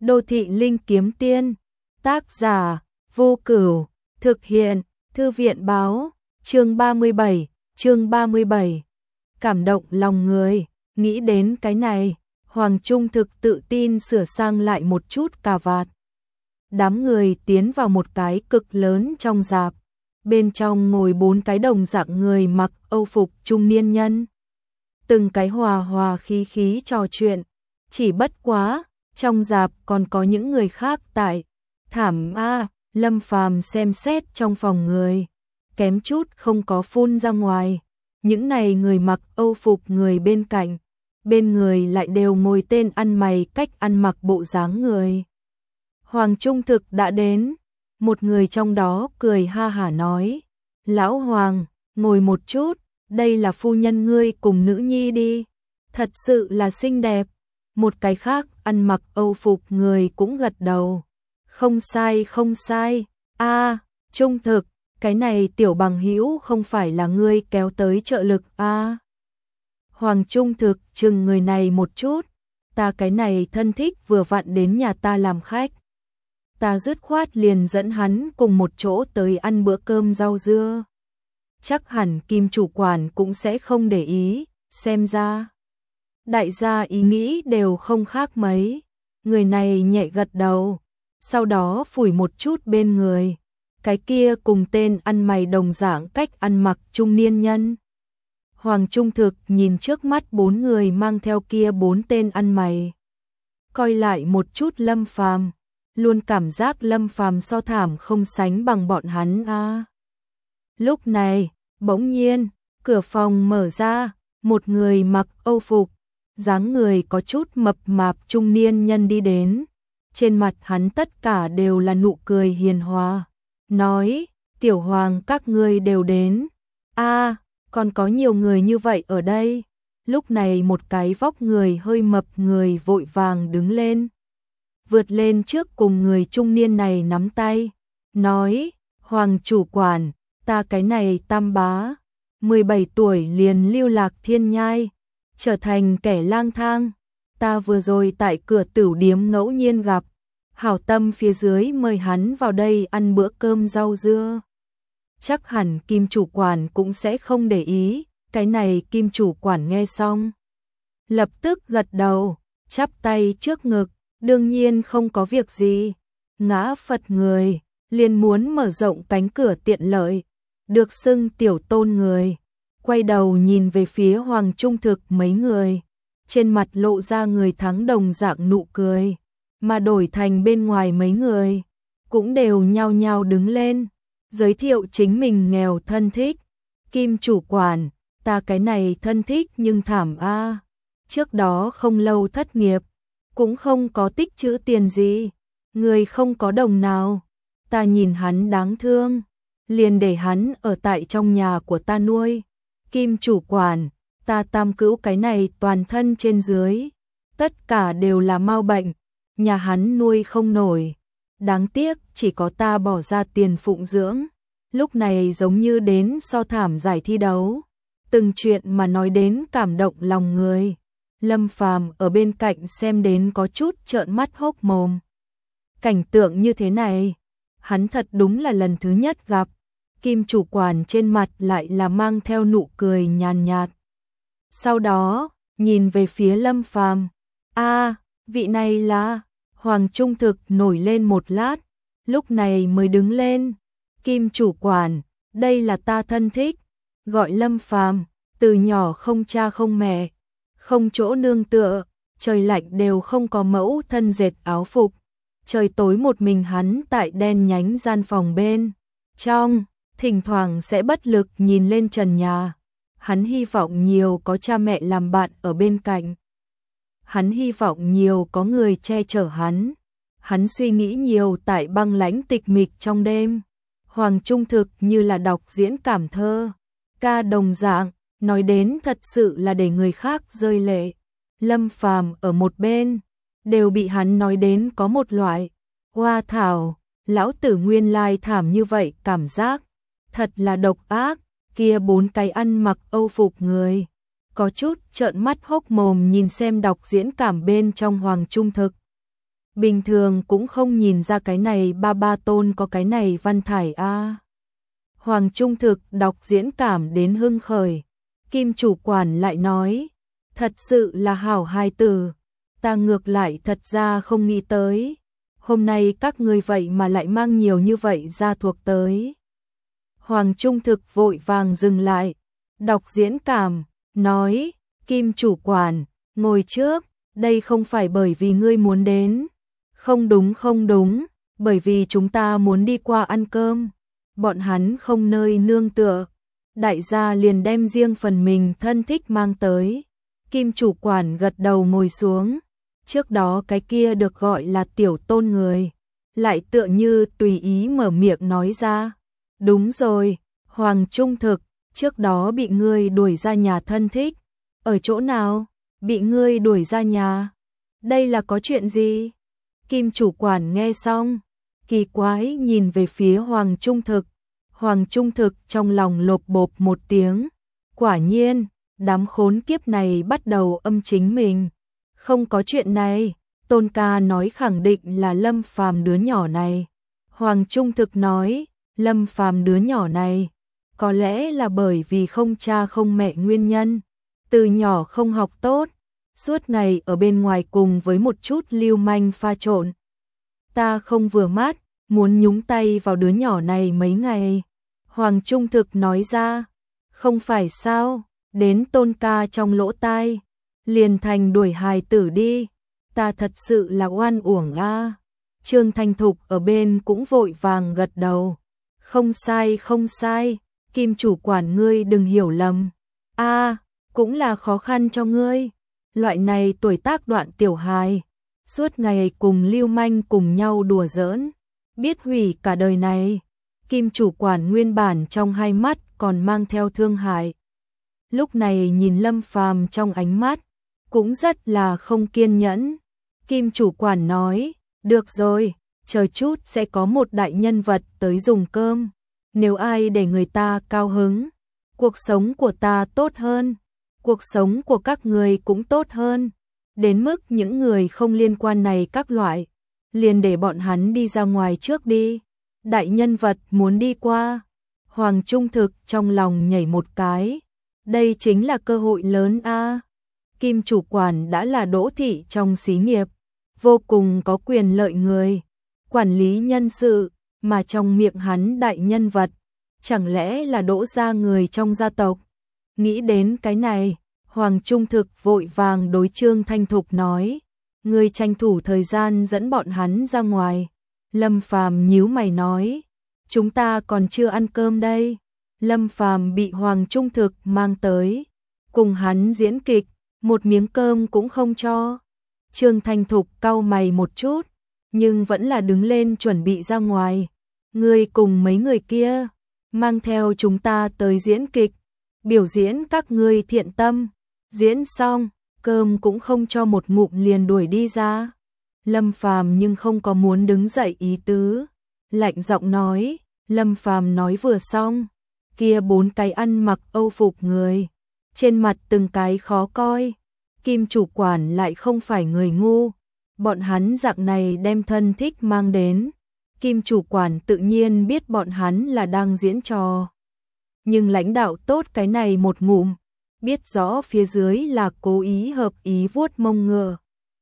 Đô thị linh kiếm tiên, tác giả, Vô Cửu, thực hiện, Thư viện báo, chương 37, cảm động lòng người, nghĩ đến cái này, Hoàng Trung Thực tự tin sửa sang lại một chút cà vạt. Đám người tiến vào một cái cực lớn trong rạp, bên trong ngồi 4 cái đồng dạng người mặc Âu phục trung niên nhân. Từng cái hòa hòa khí khí trò chuyện, chỉ bất quá, trong rạp còn có những người khác tại. Thảm a, Lâm Phàm xem xét trong phòng người, kém chút không có phun ra ngoài. Những này người mặc Âu phục người bên người lại đều ngồi tên ăn mày cách ăn mặc bộ dáng người. Hoàng Trung Thực đã đến, một người trong đó cười ha hả nói, Lão Hoàng, ngồi một chút, đây là phu nhân ngươi cùng nữ nhi đi, thật sự là xinh đẹp. Một cái khác ăn mặc Âu phục người cũng gật đầu, không sai, Trung Thực, cái này tiểu bằng hữu không phải là ngươi kéo tới trợ lực Hoàng Trung Thực chừng người này một chút, ta cái này thân thích vừa vặn đến nhà ta làm khách. Ta dứt khoát liền dẫn hắn cùng một chỗ tới ăn bữa cơm rau dưa. Chắc hẳn Kim chủ quản cũng sẽ không để ý, xem ra. Đại gia ý nghĩ đều không khác mấy. Người này nhẹ gật đầu, sau đó phủi một chút bên người. Cái kia cùng tên ăn mày đồng dạng cách ăn mặc trung niên nhân. Hoàng Trung Thực nhìn trước mắt 4 người mang theo kia 4 tên ăn mày. Coi lại một chút Lâm Phàm, luôn cảm giác Lâm Phàm so thảm không sánh bằng bọn hắn Lúc này, bỗng nhiên, cửa phòng mở ra, một người mặc Âu phục, dáng người có chút mập mạp trung niên nhân đi đến. Trên mặt hắn tất cả đều là nụ cười hiền hòa, nói, Tiểu Hoàng các ngươi đều đến. Còn có nhiều người như vậy ở đây. Lúc này một cái vóc người hơi mập người vội vàng đứng lên, vượt lên trước cùng người trung niên này nắm tay, nói, Hoàng chủ quản, ta cái này tam bá, 17 tuổi liền lưu lạc thiên nhai, trở thành kẻ lang thang. Ta vừa rồi tại cửa tửu điếm ngẫu nhiên gặp, hảo tâm phía dưới mời hắn vào đây ăn bữa cơm rau dưa. Chắc hẳn Kim chủ quản cũng sẽ không để ý. Cái này Kim chủ quản nghe xong, lập tức gật đầu, chắp tay trước ngực, đương nhiên không có việc gì. Ngã Phật người, liền muốn mở rộng cánh cửa tiện lợi, được xưng tiểu tôn người. Quay đầu nhìn về phía Hoàng Trung Thực mấy người, trên mặt lộ ra người thắng đồng dạng nụ cười, mà đổi thành bên ngoài mấy người, cũng đều nhao nhao đứng lên, giới thiệu chính mình nghèo thân thích. Kim chủ quản, ta cái này thân thích nhưng thảm trước đó không lâu thất nghiệp, cũng không có tích trữ tiền gì, người không có đồng nào, ta nhìn hắn đáng thương, liền để hắn ở tại trong nhà của ta nuôi. Kim chủ quản, ta tam cữu cái này toàn thân trên dưới, tất cả đều là mau bệnh, nhà hắn nuôi không nổi, đáng tiếc chỉ có ta bỏ ra tiền phụng dưỡng. Lúc này giống như đến so thảm giải thi đấu, từng chuyện mà nói đến cảm động lòng người. Lâm Phàm ở bên cạnh xem đến có chút trợn mắt hốc mồm. Cảnh tượng như thế này, hắn thật đúng là lần thứ nhất gặp. Kim chủ quản trên mặt lại là mang theo nụ cười nhàn nhạt. Sau đó, nhìn về phía Lâm Phàm, vị này là. Hoàng Trung Thực nổi lên một lát, lúc này mới đứng lên. Kim chủ quản, đây là ta thân thích, gọi Lâm Phàm, từ nhỏ không cha không mẹ, không chỗ nương tựa, trời lạnh đều không có mẫu thân dệt áo phục, trời tối một mình hắn tại đen nhánh gian phòng bên trong, thỉnh thoảng sẽ bất lực nhìn lên trần nhà. Hắn hy vọng nhiều có cha mẹ làm bạn ở bên cạnh. Hắn hy vọng nhiều có người che chở hắn. Hắn suy nghĩ nhiều tại băng lãnh tịch mịch trong đêm. Hoàng Trung Thực như là đọc diễn cảm thơ, ca đồng dạng, nói đến thật sự là để người khác rơi lệ. Lâm Phàm ở một bên, đều bị hắn nói đến có một loại, hoa thảo, lão tử nguyên lai thảm như vậy cảm giác, thật là độc ác. Kia 4 cái ăn mặc Âu phục người, có chút trợn mắt hốc mồm nhìn xem đọc diễn cảm bên trong Hoàng Trung Thực. bình thường cũng không nhìn ra cái này ba tôn có cái này văn thải a. Hoàng Trung Thực đọc diễn cảm đến hưng khởi, Kim chủ quản lại nói, thật sự là hảo hài tử, ta ngược lại thật ra không nghĩ tới, hôm nay các ngươi vậy mà lại mang nhiều như vậy gia thuộc tới. Hoàng Trung Thực vội vàng dừng lại, đọc diễn cảm, nói, Kim chủ quản, ngồi trước, đây không phải bởi vì ngươi muốn đến. Không đúng, bởi vì chúng ta muốn đi qua ăn cơm, bọn hắn không nơi nương tựa, đại gia liền đem riêng phần mình thân thích mang tới. Kim chủ quản gật đầu ngồi xuống, trước đó cái kia được gọi là tiểu tôn người, lại tựa như tùy ý mở miệng nói ra. Đúng rồi, Hoàng Trung Thực, trước đó bị ngươi đuổi ra nhà thân thích, ở chỗ nào? Bị ngươi đuổi ra nhà? Đây là có chuyện gì? Kim chủ quản nghe xong, kỳ quái nhìn về phía Hoàng Trung Thực. Hoàng Trung Thực trong lòng lộp bộp một tiếng. Quả nhiên, đám khốn kiếp này bắt đầu âm chính mình. Không có chuyện này, Tôn ca nói khẳng định là Lâm Phàm đứa nhỏ này. Hoàng Trung Thực nói, Lâm Phàm đứa nhỏ này, có lẽ là bởi vì không cha không mẹ nguyên nhân. Từ nhỏ không học tốt, suốt ngày ở bên ngoài cùng với một chút lưu manh pha trộn. Ta không vừa mắt, muốn nhúng tay vào đứa nhỏ này mấy ngày. Hoàng Trung Thực nói ra, không phải sao, đến Tôn ca trong lỗ tai, liền thành đuổi hài tử đi, ta thật sự là oan uổng a. Trương Thanh Thục ở bên cũng vội vàng gật đầu, không sai, Kim chủ quản ngươi đừng hiểu lầm, a, cũng là khó khăn cho ngươi, loại này tuổi tác đoạn tiểu hài, suốt ngày cùng lưu manh cùng nhau đùa giỡn, biết hủy cả đời này. Kim chủ quản nguyên bản trong hai mắt còn mang theo thương hại, lúc này nhìn Lâm Phàm trong ánh mắt cũng rất là không kiên nhẫn. Kim chủ quản nói, được rồi, chờ chút sẽ có một đại nhân vật tới dùng cơm, nếu ai để người ta cao hứng, cuộc sống của ta tốt hơn, cuộc sống của các người cũng tốt hơn, đến mức những người không liên quan này các loại, liền để bọn hắn đi ra ngoài trước đi. Đại nhân vật muốn đi qua. Hoàng Trung Thực trong lòng nhảy một cái, đây chính là cơ hội lớn a. Kim chủ quản đã là đỗ thị trong xí nghiệp, vô cùng có quyền lợi người, quản lý nhân sự, mà trong miệng hắn đại nhân vật, chẳng lẽ là đỗ gia người trong gia tộc. Nghĩ đến cái này, Hoàng Trung Thực vội vàng đối Trương Thanh Thục nói, người tranh thủ thời gian dẫn bọn hắn ra ngoài. Lâm Phàm nhíu mày nói, chúng ta còn chưa ăn cơm đây. Lâm Phàm bị Hoàng Trung Thực mang tới, cùng hắn diễn kịch, một miếng cơm cũng không cho. Trương Thanh Thục cau mày một chút, nhưng vẫn là đứng lên chuẩn bị ra ngoài. Ngươi cùng mấy người kia, mang theo chúng ta tới diễn kịch, biểu diễn các ngươi thiện tâm. Diễn xong, cơm cũng không cho một ngụm liền đuổi đi ra. Lâm Phàm nhưng không có muốn đứng dậy ý tứ, lạnh giọng nói. Lâm Phàm nói vừa xong, kia bốn cái ăn mặc âu phục người, trên mặt từng cái khó coi. Kim chủ quản lại không phải người ngu, bọn hắn dạng này đem thân thích mang đến, Kim chủ quản tự nhiên biết bọn hắn là đang diễn trò. Nhưng lãnh đạo tốt cái này một ngụm, biết rõ phía dưới là cố ý hợp ý vuốt mông ngựa.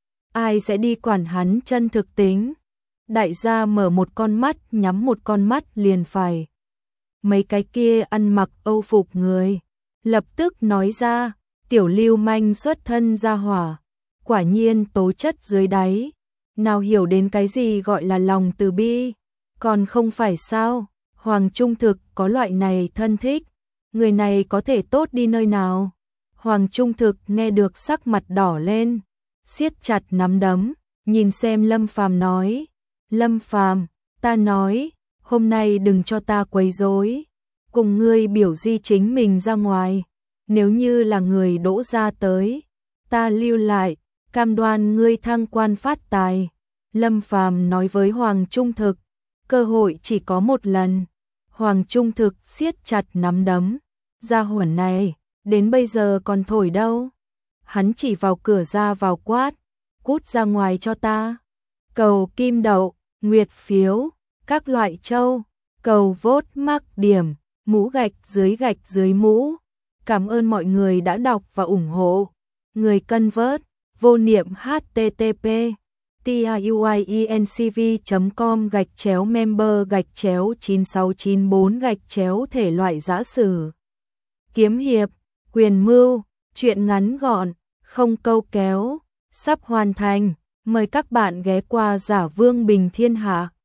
Ai sẽ đi quản hắn chân thực tính? Đại gia mở một con mắt nhắm một con mắt liền phải. Mấy cái kia ăn mặc âu phục người, lập tức nói ra, tiểu lưu manh xuất thân gia hỏa, quả nhiên tố chất dưới đáy, nào hiểu đến cái gì gọi là lòng từ bi, còn không phải sao, Hoàng Trung Thực có loại này thân thích, người này có thể tốt đi nơi nào. Hoàng Trung Thực nghe được sắc mặt đỏ lên, siết chặt nắm đấm, nhìn xem Lâm Phàm nói, Lâm Phàm, ta nói, hôm nay đừng cho ta quấy rối, cùng ngươi biểu di chính mình ra ngoài, nếu như là người đỗ ra tới, ta lưu lại, cam đoan ngươi thăng quan phát tài. Lâm Phàm nói với Hoàng Trung Thực, cơ hội chỉ có một lần. Hoàng Trung Thực siết chặt nắm đấm, gia hỏa này, đến bây giờ còn thổi đâu. Hắn chỉ vào cửa ra vào quát, cút ra ngoài cho ta. cầu kim đậu, nguyệt phiếu, các loại châu, cầu vote mắc điểm, mũ gạch dưới mũ. Cảm ơn mọi người đã đọc và ủng hộ. Người convert, vô niệm http tiuyncv.com/member/9694- thể loại giã sử, kiếm hiệp, quyền mưu, truyện ngắn gọn, không câu kéo, sắp hoàn thành. Mời các bạn ghé qua Giả Vương Bình Thiên Hạ.